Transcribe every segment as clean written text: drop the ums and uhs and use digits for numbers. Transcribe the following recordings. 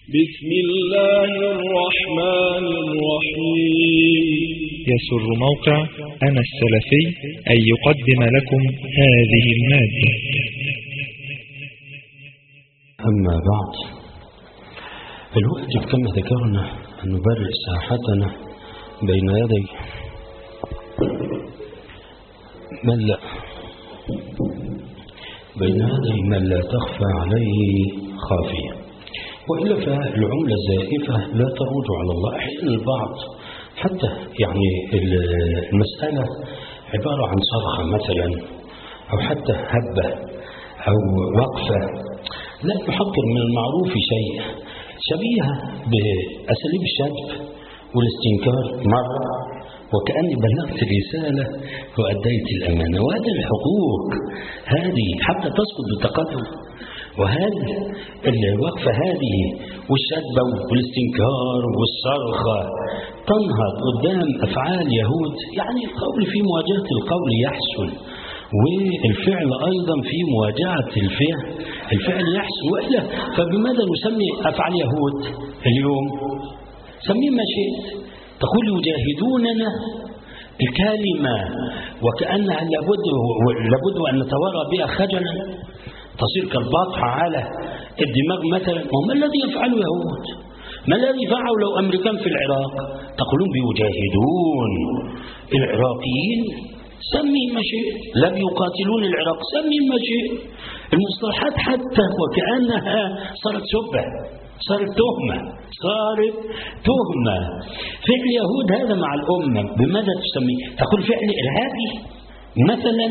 بسم الله الرحمن الرحيم. يسر موقع أنا السلفي أن يقدم لكم هذه المادة. أما بعد، الواجب كما ذكرنا أن نبرئ ساحتنا بين يدي من لا تخفى عليه خافية، وإلا فالعملة الزائفة لا تعود على الله. أحيانا البعض حتى المسألة عبارة عن صرخة مثلا، أو حتى هبة أو وقفة، لا يحضر من المعروف شيء شبيهة بأساليب الشتم والاستنكار مرة، وكأني بلغت الرسالة وأديت الأمانة. وهذه الحقوق هذه حتى تسقط بتقدم، وهذه الوقفة هذه والشتم والاستنكار والصرخة تنهض قدام أفعال يهود. يعني القول في مواجهة القول يحسن، والفعل أيضا في مواجهة الفعل يحسن. وإلا فبماذا نسمي أفعال يهود اليوم؟ سميه ما شئت، تقول يجاهدوننا الكلمة وكأنها لابد أن نتورى بها خجلا، تصير كالبطحة على الدماغ مثلا. وما الذي يفعله يهود؟ ما الذي فعله لو أمريكان في العراق؟ تقولون بيجاهدون العراقيين، سمي ما شئت. لا بيقاتلون العراق، سمي ما شئت. المصطلحات حتى وكأنها صارت سبة، صارت تهمة. فعل يهود هذا مع الأمة بماذا تسميه؟ تقول فعل إرهابي مثلا.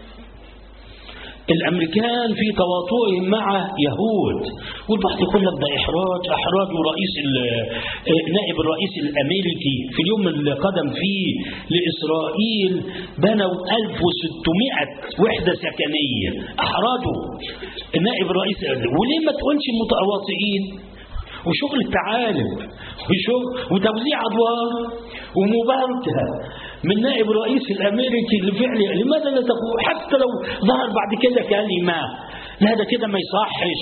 الأمريكان في تواطؤهم مع يهود، والبعض يقول لك ده إحراج نائب الرئيس الأمريكي في اليوم اللي قدم فيه لإسرائيل بنوا 1600 وحدة سكنية، أحرجوا نائب الرئيس. وليه ما تقولش متواطئين؟ وشغل التعالب وتوزيع أدوار ومباركة من نائب الرئيس الأمريكي لفعله. لماذا لا تقول حتى لو ظهر بعد كده كلمة لا ده كده ما يصحش،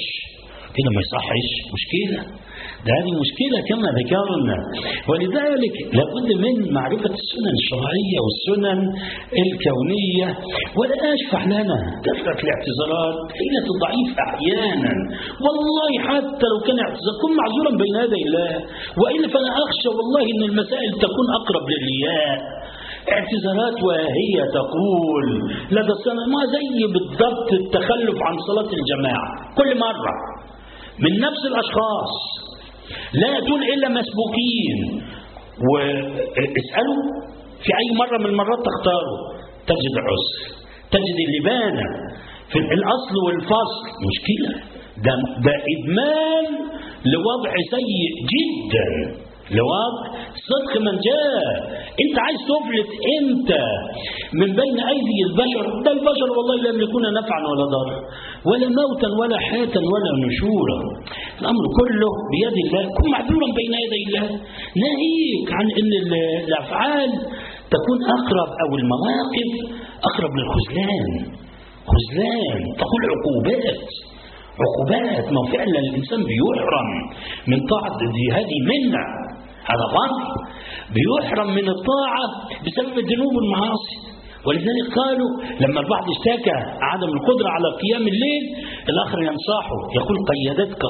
مشكلة. ده هذه مشكلة كما ذكرنا. ولذلك لابد من معرفة السنن الشرعية والسنن الكونية. ولا أشفع لنا كثرة الاعتذارات، حيلة الضعيف أحيانا. والله حتى لو كان اعتذار كن معذورا بين يدي الله، وإلا فأنا أخشى والله أن المسائل تكون أقرب للرياء. اعتذارات وهي تقول لدى السنة ما زي بالضبط التخلف عن صلاة الجماعة كل مرة من نفس الأشخاص، لا يأتون إلا مسبوقين. واسألوا في أي مرة من المرات تختاروا تجد عسر، تجد اللبانة في الأصل والفصل. مشكلة. ده إدمان لوضع سيء جدا، لوضع صدق من جاء. انت عايز تفلت انت من بين ايدي البشر. ده البشر والله لا يملكون نفعا ولا ضرا ولا موتا ولا حياة ولا نشورا. الامر كله بيد الله. كن معذورا بين يدي الله. ناهيك عن ان الافعال تكون اقرب او المواقف اقرب للخذلان. تقول عقوبات. ما فعلا الانسان بيحرم من طاعة هذه منة، هذا فضل. بيحرم من الطاعة بسبب الذنوب والمعاصي. ولذلك قالوا لما البعض اشتكى عدم القدرة على قيام الليل، الآخر ينصحه يقول قيدتك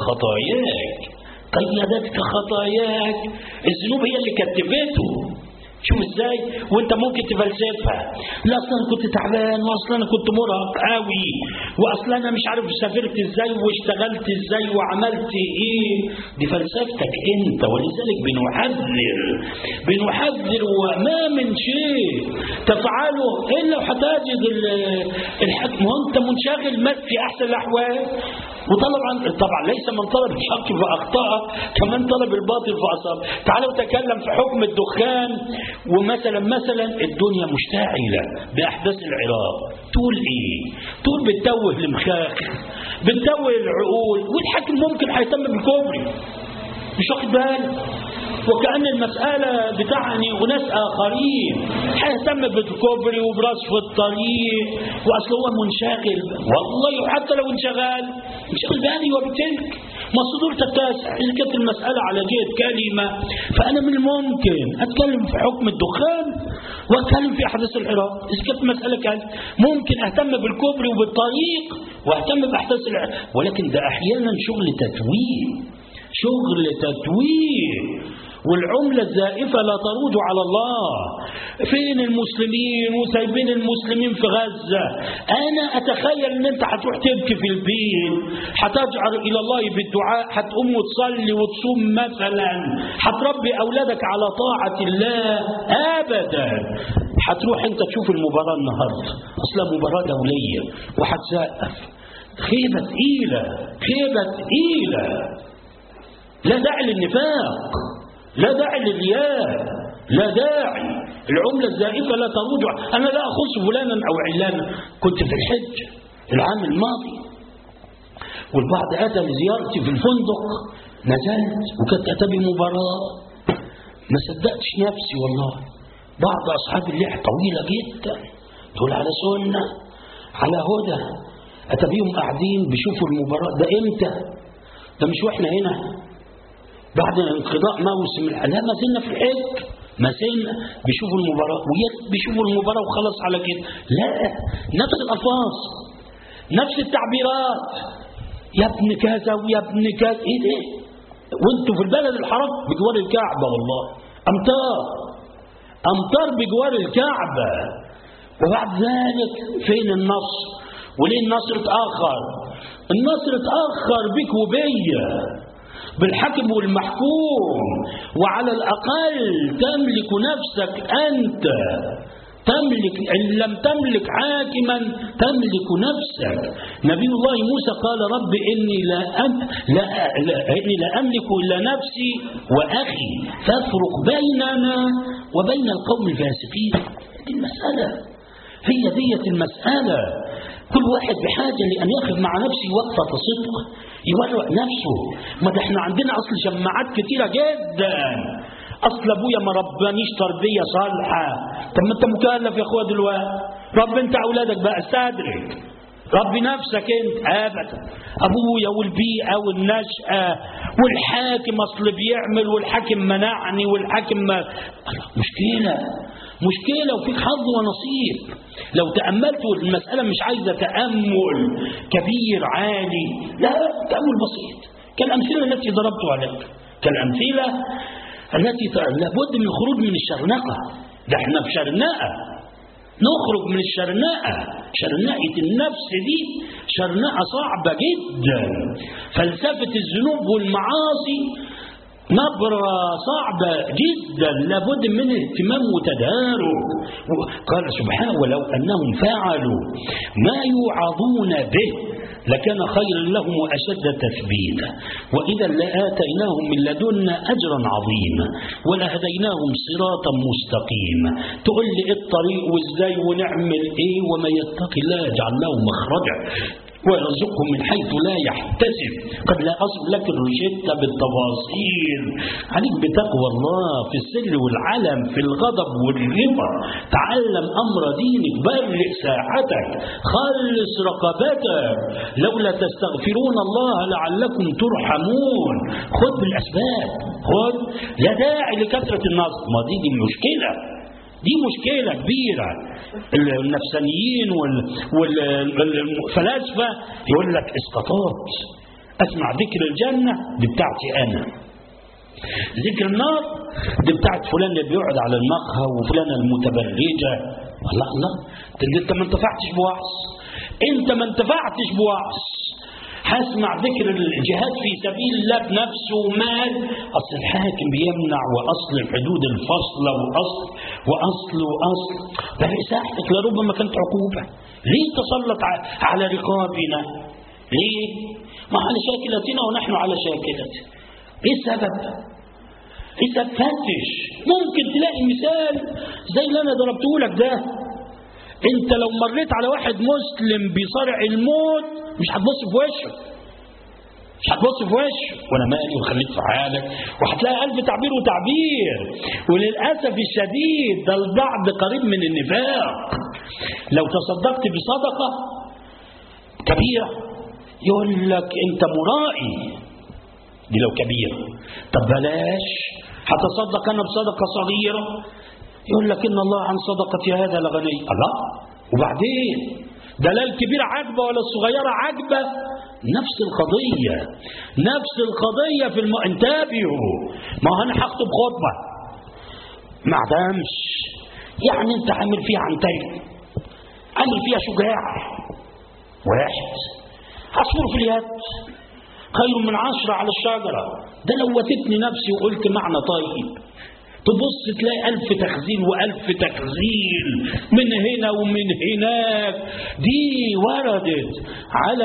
خطاياك. الذنوب هي اللي كتبته. شوف ازاي وانت ممكن تفلسفها. لا اصلا انا كنت تعبان، واصلا انا كنت مرهق قوي، واصلا انا مش عارف سافرت ازاي واشتغلت ازاي وعملت ايه. دي فلسفتك انت. ولذلك بنحذر وما من شيء تفعله الا وحتجد الحكم وانت منشغل في احسن الاحوال. طبعا ليس من طلب الحق فاخطأ كمان طلب الباطل فاصاب. تعالوا تكلم في حكم الدخان. ومثلا الدنيا مشتعلة بأحداث العراق، تقول ايه؟ تقول بتتوه المخاخ، بتتوه العقول، والحاكم ممكن هيتم بالكوبري مش واخد بالك. وكأن المسألة بتعني أناس آخرين هيهتم بالكوبري وبرصف الطريق، وأصل هو منشغل. والله حتى لو انشغل بهذه وبتلك، ما صدور تتاسع. إذا كانت المسألة على جهة كلمة فأنا من الممكن أتكلم في حكم الدخان وأتكلم في أحداث العراق. إذا كانت مسألة كلمة ممكن أهتم بالكوبري وبالطريق وأهتم بأحداث العراق، ولكن ده أحيانا شغل تتويه، شغل تتويه. والعملة الزائفة لا تروج على الله. فين المسلمين وسايبين المسلمين في غزة؟ أنا أتخيل أن أنت هتروح تبكي في البيت، هتجعر إلى الله بالدعاء، هتقوم وتصلي وتصوم مثلا، هتربي أولادك على طاعة الله. أبدا. هتروح أنت تشوف المباراة النهاردة، أصلا مباراة دولية، وهتسقف. خيبة ثقيلة، خيبة ثقيلة. لا داعي للنفاق، لا داعي للرياء، لا داعي. العملة الزائفة لا تروج. أنا لا أخص فلانا أو علانا. كنت في الحج العام الماضي والبعض أتى لزيارتي في الفندق، نزلت وكنت أتى بمباراة، ما صدقتش نفسي والله. بعض أصحاب اللحى طويلة جدا تقول على سنة على هدى، أتى بيهم قاعدين بيشوفوا المباراة. ده إمتى؟ ده مش وإحنا هنا بعد انقضاء موسم لا، ما زلنا في الحج، ما زلنا بيشوفوا المباراة بيشوفوا المباراة وخلص على كده. لا، نفس الألفاظ، نفس التعبيرات، يا ابن كذا ويا ابن كذا. ايه ده؟ وانتوا في البلد الحرام بجوار الكعبة، والله أمطار بجوار الكعبة. وبعد ذلك فين النصر؟ وليه النصر اتأخر؟ النصر اتأخر بك وبيا، بالحكم والمحكوم. وعلى الأقل تملك نفسك أنت، تملك. إن لم تملك حاكما تملك نفسك. نبي الله موسى قال رب إني لا أملك إلا نفسي وأخي فافرق بيننا وبين القوم الفاسقين. هذه المسألة، هي دية المسألة. كل واحد بحاجة لأن يقف مع نفسه وقفة صدق، يورق نفسه. ما ده احنا عندنا أصل جماعات كتيرة جدا. أصل أبويا ما ربانيش تربية صالحة. طب ما أنت مكلف يا أخوة دلوقتي، رب أنت أولادك بقى، استدرك، ربي نفسك أنت. أبدا. أبويا والبيئة والنشأة والحاكم أصل بيعمل والحاكم منعني والحاكم مشكلة وفيك حظ ونصيب. لو تأملت المسألة مش عايزة تأمل كبير عالي، لا، تأمل بسيط كالأمثلة التي ضربت عليك، كالأمثلة التي لابد من الخروج من الشرنقة. ده احنا في شرنقة، نخرج من الشرنقة. شرنقة النفس دي شرنقة صعبة جدا. فلسفة الذنوب والمعاصي نبرة صعبة جدا، لابد من اهتمام وتدارك. قال سبحانه ولو أنهم فعلوا ما يوعظون به لكان خيرا لهم وأشد تثبيتا وإذا لآتيناهم من لدنا أجرا عظيما ولهديناهم صراطا مستقيما. تقول لي إيه الطريق وإزاي ونعمل إيه؟ وما يتق الله يجعل له مخرجا ويرزقهم من حيث لا يحتسب. قد لا أصل لك الروشتة بالتفاصيل، عليك بتقوى الله في السر والعلم، في الغضب والرضا. تعلم أمر دينك، برئ ساعتك، خلص رقبتك. لولا تستغفرون الله لعلكم ترحمون. خذ بالأسباب، خذ. لا داعي لكثرة النصر. ما دي مشكلة، دي مشكلة كبيرة. النفسانيين والفلاسفة يقول لك اسقاطات. اسمع ذكر الجنة دي بتاعتي أنا، ذكر النار دي بتاعت فلان اللي بيقعد على المقهى وفلان المتبرجة. الله الله، انت ما انتفعتش بوعظ، انت ما انتفعتش بوعظ. هسمع ذكر الجهاد في سبيل الله بنفسه ومال. أصل الحاكم بيمنع، وأصل الحدود الفصلة، وأصل ده رسالتك لربما كانت عقوبة. ليه تسلط على رقابنا؟ ليه؟ ما على شاكلتنا ونحن على شاكلته. ايه السبب؟ إذا فتش ممكن تلاقي مثال زي اللي أنا ضربته لك ده. انت لو مريت على واحد مسلم بيصارع الموت مش هتبص في وشه، مش هتبص في وشه، وانا مالي وخليك في حالك، وهتلاقي ألف تعبير وتعبير. وللأسف الشديد ده البعض قريب من النفاق. لو تصدقت بصدقة كبيرة يقول لك انت مرائي، دي لو كبيرة. طب بلاش، هتصدق أنا بصدقة صغيرة، يقول لك إن الله عن صدقة هذا لغني. الله، وبعدين ده لا الكبيرة عاجبة ولا الصغيرة عاجبة، نفس القضية نفس القضية في انتبهوا. ما أنا هخطب خطبة ما عدمش، يعني أنت عامل فيها عنتري، عامل فيها شجاع، واحد عصفور في اليد خير من 10 على الشجرة. ده لو وتتني نفسي وقلت معنى طيب، تبص تلاقي 1000 تخزين و1000 تخزين من هنا ومن هناك. دي وردت على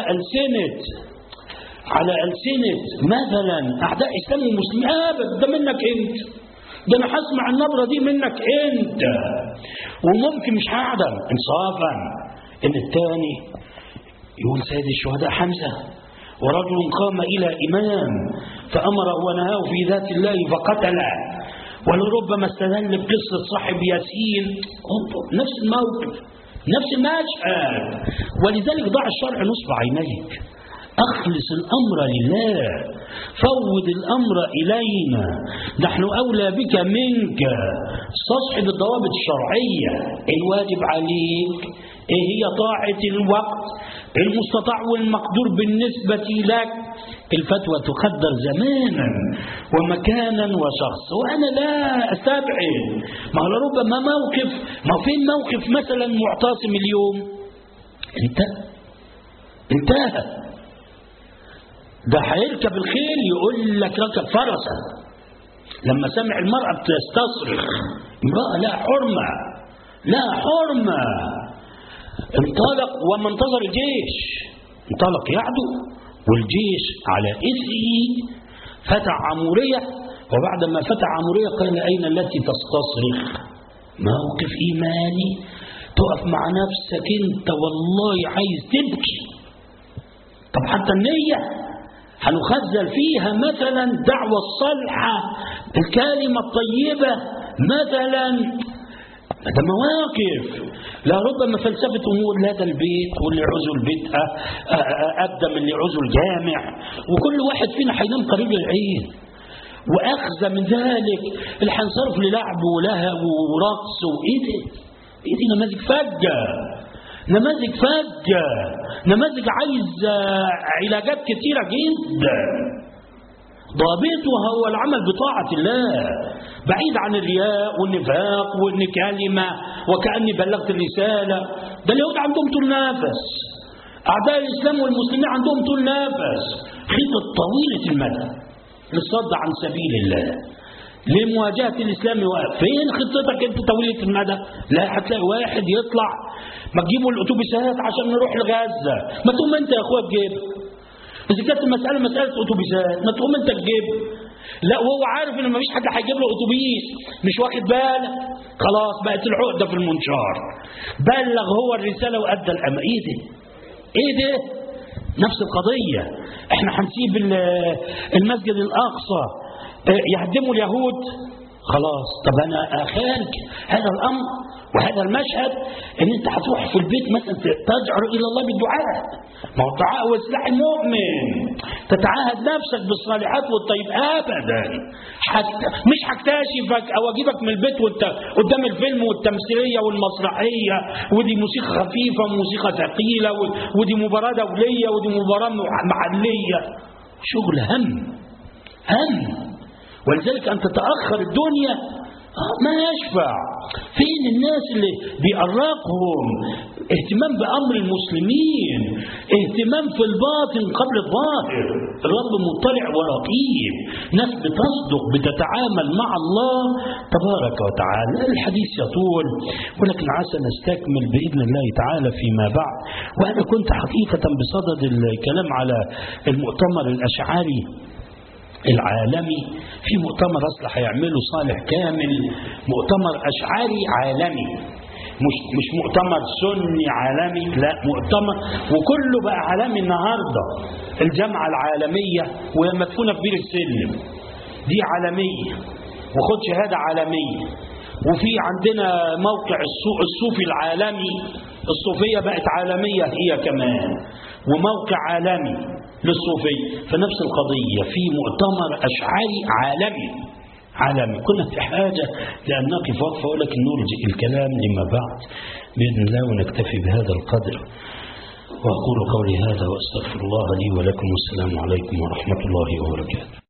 ألسنة مثلا أعداء إسلام ومسلمين. أبدا، ده منك أنت، ده أنا هسمع النبرة دي منك أنت، وممكن مش هعدم إنصافا إن الثاني يقول سيد الشهداء حمزة ورجل قام إلى إمام فأمره ونهاه في ذات الله فقتله، ولربما استدل بقصة صاحب ياسين. نفس الموقف نفس المشهد. ولذلك ضع الشرع نصب عينيك، أخلص الأمر لله، فوض الأمر إلينا، نحن أولى بك منك. استصحب الضوابط الشرعية. الواجب عليك إيه هي طاعة الوقت المستطاع والمقدور بالنسبة لك. الفتوى تقدر زمانا ومكانا وشخص، وأنا لا أستبعد، ما لربما موقف، ما فين موقف مثلا معتصم اليوم انتهى، ده هيركب الخيل يقول لك ركب فرسا. لما سمع المرأة بتستصرخ، امرأة لا حرمة لا حرمة، انطلق وما انتظر الجيش، انطلق يعدو والجيش على إثره فتح عمورية. وبعدما فتح عمورية قال أين التي تستصرخ؟ موقف إيماني، تقف مع نفسك انت والله عايز تبكي. طب حتى النية هنخزل فيها مثلا دعوة الصالحة، الكلمة الطيبة مثلا. ده مواقف لا ربما فلسفة أمور، لا ده البيت واللي يعوزوا البيت أبدأ من اللي يعوزوا الجامع، وكل واحد فينا هينام قريب العين. وأخذ من ذلك اللي هنصرف للعب ولهب ورقص وإيه دي نماذج فجة، نماذج عايز علاجات كتيرة جدا. ضابطها هو العمل بطاعة الله، بعيد عن الرياء والنفاق وإن كلمة وكأني بلغت الرسالة. ده اليهود عندهم طول نفس، أعداء الإسلام والمسلمين عندهم طول نفس، خطط طويلة المدى للصد عن سبيل الله، لمواجهة الإسلام. فين خطتك أنت طويلة المدى؟ لا هتلاقي واحد يطلع، ما تجيبوا الأتوبيسات عشان نروح لغزة، ما تقوم أنت يا أخويا تجيب. إذا كانت المسألة مسألة أتوبيسات ما تقوم أنت تجيب. لا، وهو عارف إن مفيش حد هيجيب له أتوبيس، مش واخد باله، خلاص بقت العقدة في المنشار. بلغ هو الرسالة وأدى الأمر. إيه ده؟ نفس القضية. إحنا هنسيب المسجد الأقصى يهدموا اليهود، خلاص. طب أنا أخارج هذا الأمر وهذا المشهد ان انت هتروح في البيت مثلا تدعو الى الله بالدعاء، ما هو الدعاء هو سلاح المؤمن، تتعاهد نفسك بالصالحات والطيب. ابدا مش هكتشفك او اجيبك من البيت وانت قدام الفيلم والتمثيليه والمسرحيه، ودي موسيقى خفيفه وموسيقى ثقيله، ودي مباراه دوليه ودي مباراه محليه، شغل هم. ولذلك ان تتاخر الدنيا ما يشفع. فين الناس اللي بيأرقهم اهتمام بأمر المسلمين، اهتمام في الباطن قبل الظاهر؟ الرب مطلع ورقيب، ناس بتصدق بتتعامل مع الله تبارك وتعالى. الحديث يطول ولكن عسى نستكمل بإذن الله تعالى فيما بعد. وأنا كنت حقيقة بصدد الكلام على المؤتمر الأشعري العالمي، في مؤتمر اصلا هيعمله صالح كامل، مؤتمر اشعري عالمي، مش مؤتمر سني عالمي، لا مؤتمر وكله بقى عالمي. النهارده الجامعه العالميه وهي مدفونه في بير السلم دي عالميه وخد شهاده عالميه. وفي عندنا موقع الصوفي العالمي، الصوفيه بقت عالميه هي كمان، وموقع عالمي للصوفي فنفس القضية في مؤتمر أشعري عالمي. كنا في حاجة لأن نقف وقفة، ولكن نرجئ الكلام لما بعد بإذن الله، ونكتفي بهذا القدر. وأقول قولي هذا وأستغفر الله لي ولكم، والسلام عليكم ورحمة الله وبركاته.